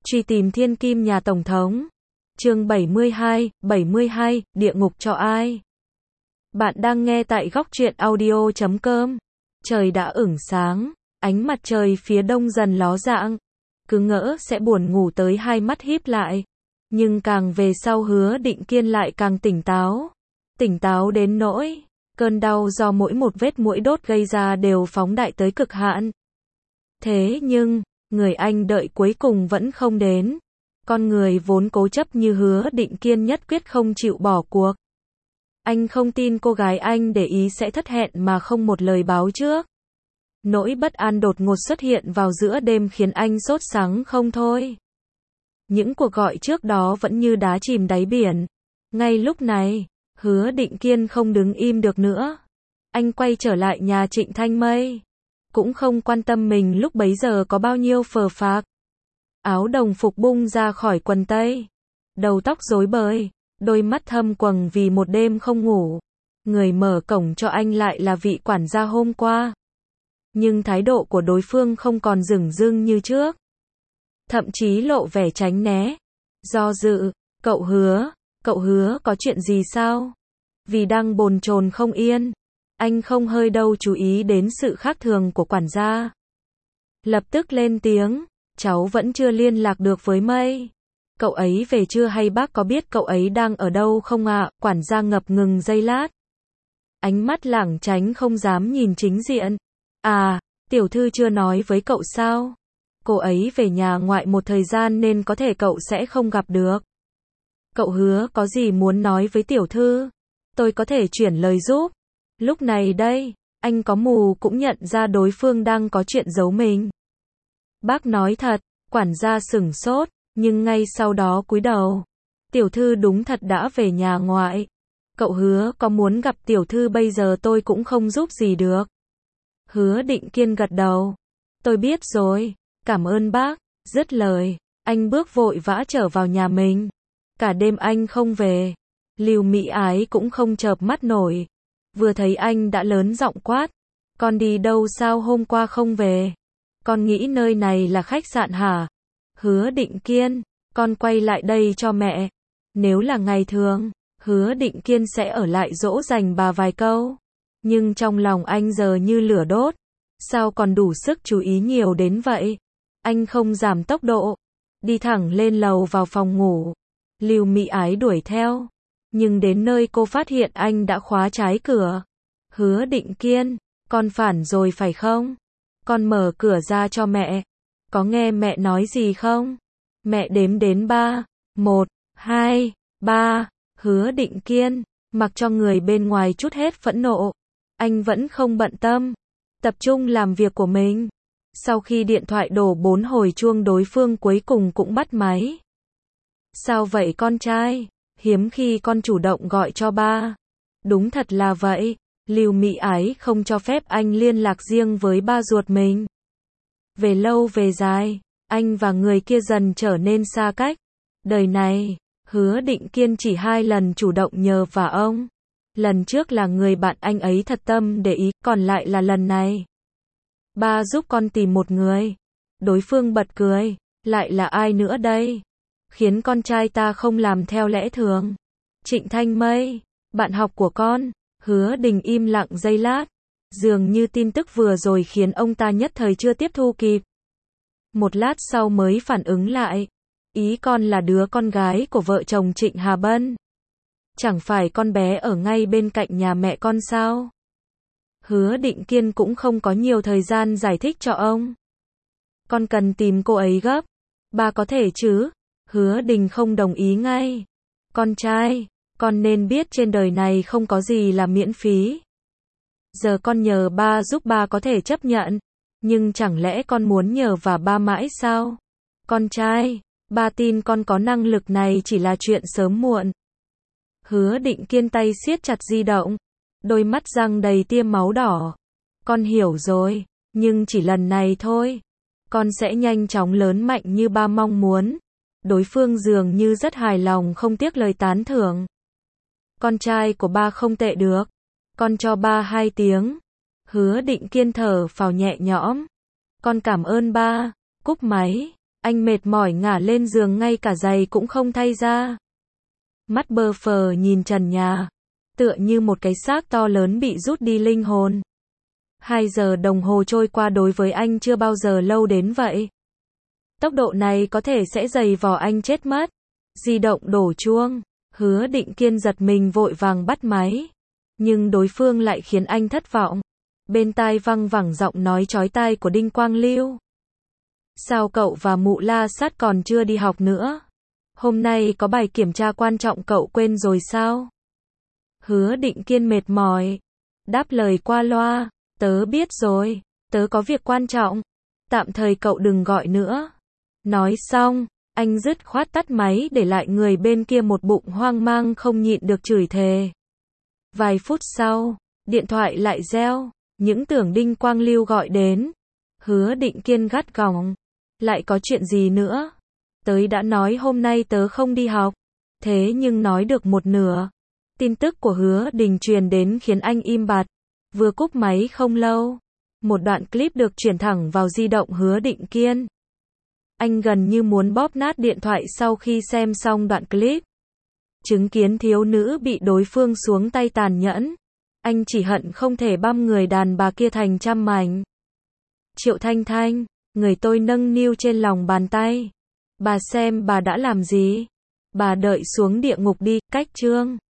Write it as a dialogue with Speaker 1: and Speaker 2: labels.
Speaker 1: Truy tìm thiên kim nhà Tổng thống. Chương 72, địa ngục cho ai? Bạn đang nghe tại góc truyện audio.com. Trời đã ửng sáng, ánh mặt trời phía đông dần ló dạng. Cứ ngỡ sẽ buồn ngủ tới hai mắt híp lại. Nhưng càng về sau Hứa Định Kiên lại càng tỉnh táo. Tỉnh táo đến nỗi, cơn đau do mỗi một vết muỗi đốt gây ra đều phóng đại tới cực hạn. Thế nhưng, người anh đợi cuối cùng vẫn không đến. Con người vốn cố chấp như Hứa Định Kiên nhất quyết không chịu bỏ cuộc. Anh không tin cô gái anh để ý sẽ thất hẹn mà không một lời báo trước. Nỗi bất an đột ngột xuất hiện vào giữa đêm khiến anh sốt sắng không thôi. Những cuộc gọi trước đó vẫn như đá chìm đáy biển. Ngay lúc này, Hứa Định Kiên không đứng im được nữa. Anh quay trở lại nhà Trịnh Thanh Mây. Cũng không quan tâm mình lúc bấy giờ có bao nhiêu phờ phạc. Áo đồng phục bung ra khỏi quần tây. Đầu tóc rối bời, đôi mắt thâm quầng vì một đêm không ngủ. Người mở cổng cho anh lại là vị quản gia hôm qua. Nhưng thái độ của đối phương không còn dửng dưng như trước. Thậm chí lộ vẻ tránh né. Do dự, cậu hứa có chuyện gì sao? Vì đang bồn chồn không yên. Anh không hơi đâu chú ý đến sự khác thường của quản gia. Lập tức lên tiếng, cháu vẫn chưa liên lạc được với Mây. Cậu ấy về chưa hay bác có biết cậu ấy đang ở đâu không ạ? Quản gia ngập ngừng giây lát. Ánh mắt lảng tránh không dám nhìn chính diện. À, tiểu thư chưa nói với cậu sao? Cô ấy về nhà ngoại một thời gian nên có thể cậu sẽ không gặp được. Cậu Hứa có gì muốn nói với tiểu thư? Tôi có thể chuyển lời giúp. Lúc này đây, anh có mù cũng nhận ra đối phương đang có chuyện giấu mình. Bác nói thật, quản gia sửng sốt, nhưng ngay sau đó cúi đầu. Tiểu thư đúng thật đã về nhà ngoại. Cậu Hứa có muốn gặp tiểu thư bây giờ tôi cũng không giúp gì được. Hứa Định Kiên gật đầu. Tôi biết rồi, cảm ơn bác. Dứt lời, anh bước vội vã trở vào nhà mình. Cả đêm anh không về. Lưu Mỹ Ái cũng không chợp mắt nổi. Vừa thấy anh đã lớn giọng quát. Con đi đâu sao hôm qua không về? Con nghĩ nơi này là khách sạn hả? Hứa Định Kiên, con quay lại đây cho mẹ. Nếu là ngày thường, Hứa Định Kiên sẽ ở lại dỗ dành bà vài câu. Nhưng trong lòng anh giờ như lửa đốt. Sao còn đủ sức chú ý nhiều đến vậy? Anh không giảm tốc độ. Đi thẳng lên lầu vào phòng ngủ. Lưu Mỹ Ái đuổi theo. Nhưng đến nơi cô phát hiện anh đã khóa trái cửa. Hứa Định Kiên, con phản rồi phải không? Con mở cửa ra cho mẹ. Có nghe mẹ nói gì không? Mẹ đếm đến 3. 1, 2, 3. Hứa Định Kiên, mặc cho người bên ngoài trút hết phẫn nộ. Anh vẫn không bận tâm. Tập trung làm việc của mình. Sau khi điện thoại đổ 4 hồi chuông đối phương cuối cùng cũng bắt máy. Sao vậy con trai? Hiếm khi con chủ động gọi cho ba. Đúng thật là vậy. Lưu Mỹ Ái không cho phép anh liên lạc riêng với ba ruột mình. Về lâu về dài, anh và người kia dần trở nên xa cách. Đời này, Hứa Định Kiên chỉ 2 lần chủ động nhờ vả ông. Lần trước là người bạn anh ấy thật tâm để ý, còn lại là lần này. Ba giúp con tìm một người. Đối phương bật cười. Lại là ai nữa đây? Khiến con trai ta không làm theo lẽ thường. Trịnh Thanh Mây, bạn học của con. Hứa Đình im lặng giây lát. Dường như tin tức vừa rồi khiến ông ta nhất thời chưa tiếp thu kịp. Một lát sau mới phản ứng lại. Ý con là đứa con gái của vợ chồng Trịnh Hà Bân. Chẳng phải con bé ở ngay bên cạnh nhà mẹ con sao? Hứa Định Kiên cũng không có nhiều thời gian giải thích cho ông. Con cần tìm cô ấy gấp. Ba có thể chứ? Hứa Đình không đồng ý ngay. Con trai, con nên biết trên đời này không có gì là miễn phí. Giờ con nhờ ba giúp ba có thể chấp nhận. Nhưng chẳng lẽ con muốn nhờ vả ba mãi sao? Con trai, ba tin con có năng lực này chỉ là chuyện sớm muộn. Hứa Định Kiên tay siết chặt di động. Đôi mắt răng đầy tia máu đỏ. Con hiểu rồi, nhưng chỉ lần này thôi. Con sẽ nhanh chóng lớn mạnh như ba mong muốn. Đối phương dường như rất hài lòng không tiếc lời tán thưởng. Con trai của ba không tệ được. Con cho ba 2 tiếng. Hứa Định Kiên thở phào nhẹ nhõm. Con cảm ơn ba. Cúp máy. Anh mệt mỏi ngả lên giường ngay cả giày cũng không thay ra. Mắt bơ phờ nhìn trần nhà, tựa như một cái xác to lớn bị rút đi linh hồn. 2 giờ đồng hồ trôi qua đối với anh chưa bao giờ lâu đến vậy. Tốc độ này có thể sẽ giày vò anh chết mất. Di động đổ chuông, Hứa Định Kiên giật mình vội vàng bắt máy. Nhưng đối phương lại khiến anh thất vọng. Bên tai văng vẳng giọng nói chói tai của Đinh Quang Lưu. Sao cậu và Mụ La Sát còn chưa đi học nữa? Hôm nay có bài kiểm tra quan trọng cậu quên rồi sao? Hứa Định Kiên mệt mỏi, đáp lời qua loa, tớ biết rồi, tớ có việc quan trọng, tạm thời cậu đừng gọi nữa. Nói xong, anh dứt khoát tắt máy để lại người bên kia một bụng hoang mang không nhịn được chửi thề. Vài phút sau, điện thoại lại reo, những tưởng Đinh Quang Lưu gọi đến. Hứa Định Kiên gắt gỏng, lại có chuyện gì nữa? Tớ đã nói hôm nay tớ không đi học, thế nhưng nói được một nửa. Tin tức của Hứa Đình truyền đến khiến anh im bặt, vừa cúp máy không lâu. Một đoạn clip được chuyển thẳng vào di động Hứa Định Kiên. Anh gần như muốn bóp nát điện thoại sau khi xem xong đoạn clip. Chứng kiến thiếu nữ bị đối phương xuống tay tàn nhẫn. Anh chỉ hận không thể băm người đàn bà kia thành trăm mảnh. Triệu Thanh Thanh, người tôi nâng niu trên lòng bàn tay. Bà xem bà đã làm gì? Bà đợi xuống địa ngục đi, cách chương.